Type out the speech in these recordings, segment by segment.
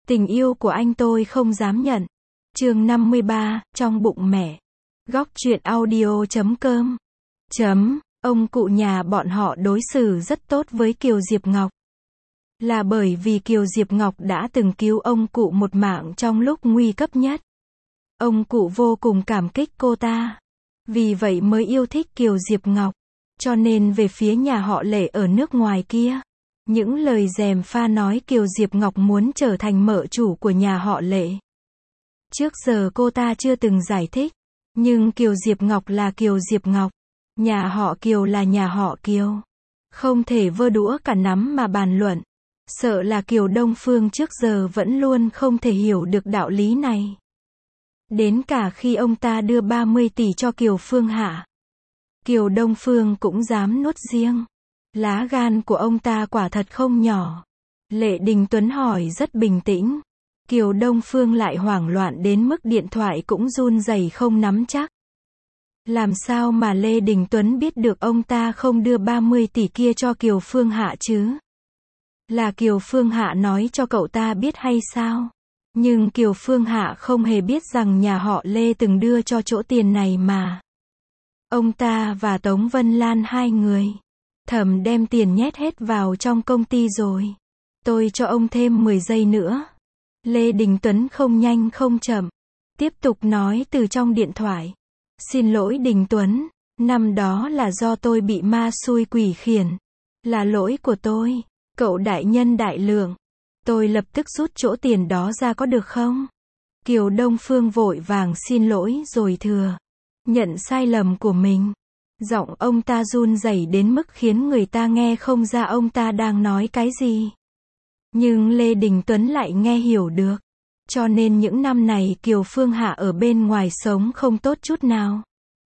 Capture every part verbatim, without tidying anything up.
Tình yêu của anh tôi không dám nhận. Chương năm mươi ba, trong bụng mẹ. Góc truyện audio chấm com. Chấm, ông cụ nhà bọn họ đối xử rất tốt với Kiều Diệp Ngọc. Là bởi vì Kiều Diệp Ngọc đã từng cứu ông cụ một mạng trong lúc nguy cấp nhất. Ông cụ vô cùng cảm kích cô ta. Vì vậy mới yêu thích Kiều Diệp Ngọc. Cho nên về phía nhà họ Lệ ở nước ngoài kia, những lời gièm pha nói Kiều Diệp Ngọc muốn trở thành mợ chủ của nhà họ Lệ. Trước giờ cô ta chưa từng giải thích, nhưng Kiều Diệp Ngọc là Kiều Diệp Ngọc, nhà họ Kiều là nhà họ Kiều. Không thể vơ đũa cả nắm mà bàn luận. Sợ là Kiều Đông Phương trước giờ vẫn luôn không thể hiểu được đạo lý này. Đến cả khi ông ta đưa ba mươi tỷ cho Kiều Phương Hạ, Kiều Đông Phương cũng dám nuốt riêng. Lá gan của ông ta quả thật không nhỏ. Lệ Đình Tuấn hỏi rất bình tĩnh. Kiều Đông Phương lại hoảng loạn đến mức điện thoại cũng run rẩy không nắm chắc. Làm sao mà Lê Đình Tuấn biết được ông ta không đưa ba mươi tỷ kia cho Kiều Phương Hạ chứ? Là Kiều Phương Hạ nói cho cậu ta biết hay sao? Nhưng Kiều Phương Hạ không hề biết rằng nhà họ Lê từng đưa cho chỗ tiền này mà. Ông ta và Tống Vân Lan hai người thầm đem tiền nhét hết vào trong công ty rồi. Tôi cho ông thêm mười giây nữa. Lê Đình Tuấn không nhanh không chậm, tiếp tục nói từ trong điện thoại. Xin lỗi Đình Tuấn, năm đó là do tôi bị ma xui quỷ khiển. Là lỗi của tôi, cậu đại nhân đại lượng. Tôi lập tức rút chỗ tiền đó ra có được không? Kiều Đông Phương vội vàng xin lỗi rồi thừa nhận sai lầm của mình. Giọng ông ta run rẩy đến mức khiến người ta nghe không ra ông ta đang nói cái gì. Nhưng Lê Đình Tuấn lại nghe hiểu được. Cho nên những năm này Kiều Phương Hạ ở bên ngoài sống không tốt chút nào.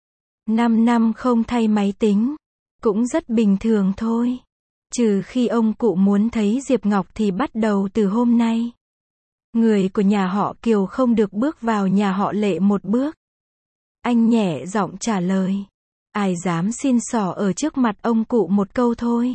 Năm năm không thay máy tính, cũng rất bình thường thôi. Trừ khi ông cụ muốn thấy Diệp Ngọc thì bắt đầu từ hôm nay. Người của nhà họ Kiều không được bước vào nhà họ Lệ một bước. Anh nhẹ giọng trả lời. Ai dám xin xỏ ở trước mặt ông cụ một câu thôi,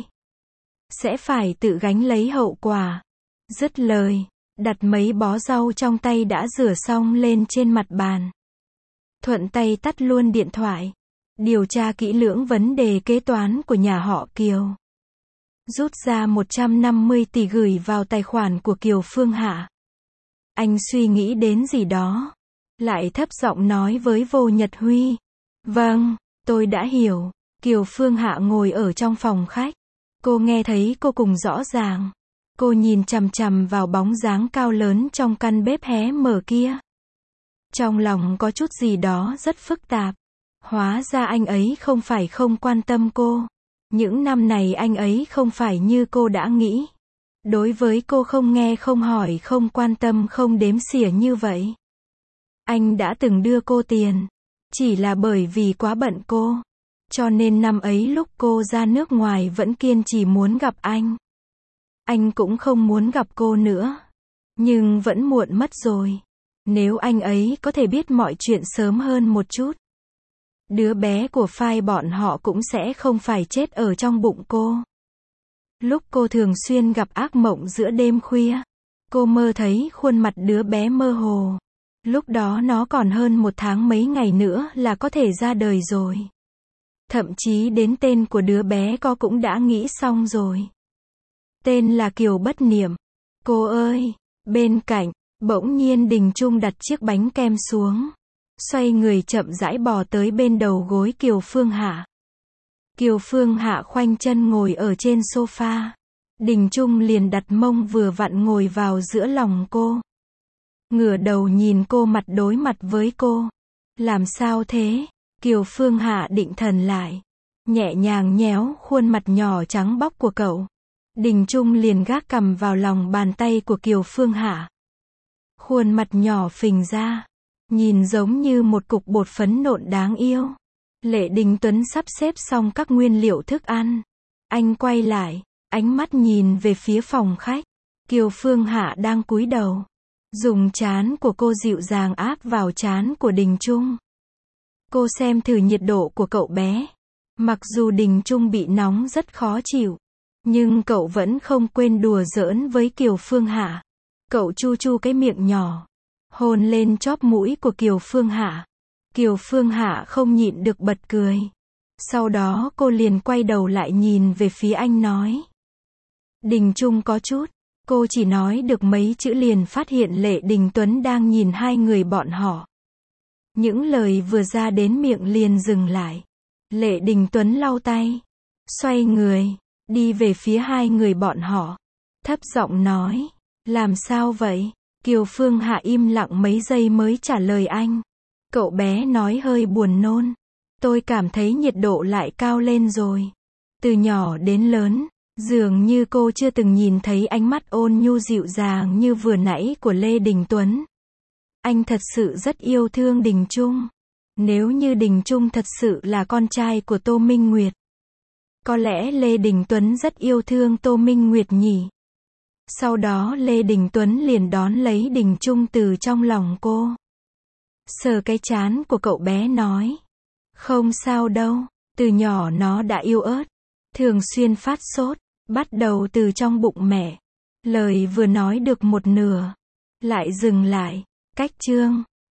sẽ phải tự gánh lấy hậu quả. Dứt lời, đặt mấy bó rau trong tay đã rửa xong lên trên mặt bàn. Thuận tay tắt luôn điện thoại. Điều tra kỹ lưỡng vấn đề kế toán của nhà họ Kiều. Rút ra một trăm năm mươi tỷ gửi vào tài khoản của Kiều Phương Hạ. Anh suy nghĩ đến gì đó, lại thấp giọng nói với Vô Nhật Huy. Vâng, tôi đã hiểu. Kiều Phương Hạ ngồi ở trong phòng khách. Cô nghe thấy cô cùng rõ ràng. Cô nhìn chằm chằm vào bóng dáng cao lớn trong căn bếp hé mở kia. Trong lòng có chút gì đó rất phức tạp. Hóa ra anh ấy không phải không quan tâm cô. Những năm này anh ấy không phải như cô đã nghĩ. Đối với cô không nghe không hỏi không quan tâm không đếm xỉa như vậy. Anh đã từng đưa cô tiền. Chỉ là bởi vì quá bận cô. Cho nên năm ấy lúc cô ra nước ngoài vẫn kiên trì muốn gặp anh. Anh cũng không muốn gặp cô nữa. Nhưng vẫn muộn mất rồi. Nếu anh ấy có thể biết mọi chuyện sớm hơn một chút, đứa bé của phai bọn họ cũng sẽ không phải chết ở trong bụng cô. Lúc cô thường xuyên gặp ác mộng giữa đêm khuya, cô mơ thấy khuôn mặt đứa bé mơ hồ. Lúc đó nó còn hơn một tháng mấy ngày nữa là có thể ra đời rồi. Thậm chí đến tên của đứa bé cô cũng đã nghĩ xong rồi. Tên là Kiều Bất Niệm. Cô ơi! Bên cạnh, bỗng nhiên Đình Trung đặt chiếc bánh kem xuống. Xoay người chậm rãi bò tới bên đầu gối Kiều Phương Hạ. Kiều Phương Hạ khoanh chân ngồi ở trên sofa. Đình Trung liền đặt mông vừa vặn ngồi vào giữa lòng cô. Ngửa đầu nhìn cô mặt đối mặt với cô. Làm sao thế? Kiều Phương Hạ định thần lại. Nhẹ nhàng nhéo khuôn mặt nhỏ trắng bóc của cậu. Đình Trung liền gác cằm vào lòng bàn tay của Kiều Phương Hạ. Khuôn mặt nhỏ phình ra. Nhìn giống như một cục bột phấn nộn đáng yêu. Lệ Đình Tuấn sắp xếp xong các nguyên liệu thức ăn. Anh quay lại, ánh mắt nhìn về phía phòng khách. Kiều Phương Hạ đang cúi đầu. Dùng trán của cô dịu dàng áp vào trán của Đình Trung. Cô xem thử nhiệt độ của cậu bé. Mặc dù Đình Trung bị nóng rất khó chịu, nhưng cậu vẫn không quên đùa giỡn với Kiều Phương Hạ. Cậu chu chu cái miệng nhỏ, hôn lên chóp mũi của Kiều Phương Hạ. Kiều Phương Hạ không nhịn được bật cười. Sau đó cô liền quay đầu lại nhìn về phía anh nói. Đình Trung có chút. Cô chỉ nói được mấy chữ liền phát hiện Lệ Đình Tuấn đang nhìn hai người bọn họ. Những lời vừa ra đến miệng liền dừng lại. Lệ Đình Tuấn lau tay, xoay người, đi về phía hai người bọn họ. Thấp giọng nói, làm sao vậy? Kiều Phương Hạ im lặng mấy giây mới trả lời anh. Cậu bé nói hơi buồn nôn. Tôi cảm thấy nhiệt độ lại cao lên rồi. Từ nhỏ đến lớn, dường như cô chưa từng nhìn thấy ánh mắt ôn nhu dịu dàng như vừa nãy của Lê Đình Tuấn. Anh thật sự rất yêu thương Đình Trung. Nếu như Đình Trung thật sự là con trai của Tô Minh Nguyệt, có lẽ Lê Đình Tuấn rất yêu thương Tô Minh Nguyệt nhỉ. Sau đó Lê Đình Tuấn liền đón lấy Đình Trung từ trong lòng cô. Sờ cái trán của cậu bé nói. Không sao đâu, từ nhỏ nó đã yếu ớt, thường xuyên phát sốt, bắt đầu từ trong bụng mẹ. Lời vừa nói được một nửa, lại dừng lại. Cách chương